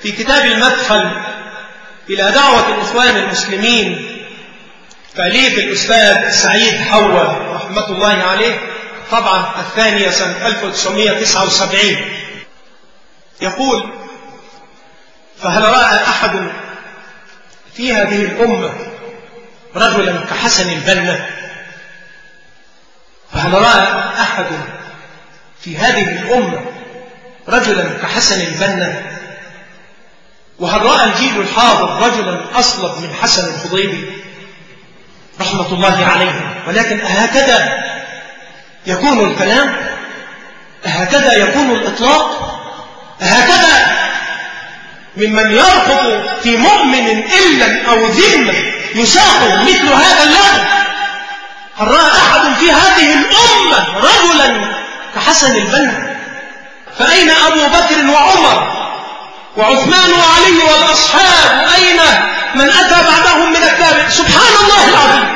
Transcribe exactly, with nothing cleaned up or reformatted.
في كتاب المدخل إلى دعوة الإخوان المسلمين تأليف الأستاذ سعيد حوا رحمة الله عليه، طبعة الثانية سنة ألف وتسعمائة وتسعة وسبعين، يقول: فهل رأى أحد في هذه الأمة رجلا كحسن البنا؟ فهل رأى أحد في هذه الأمة رجلا كحسن البنا؟ وهل رأى الجيل الحاضر رجلا أصلب من حسن الخضيبي رحمة الله عليه؟ ولكن أهكذا يكون الكلام؟ أهكذا يكون الإطلاق؟ أهكذا ممن يرفض في مؤمن إلا أو ذمة يساق مثل هذا اللغو؟ هل رأى أحد في هذه الأمة رجلا كحسن البنا؟ فأين أبو بكر وعمر وعثمان وعلي والأصحاب؟ أين من أتى بعدهم من التابع؟ سبحان الله العظيم،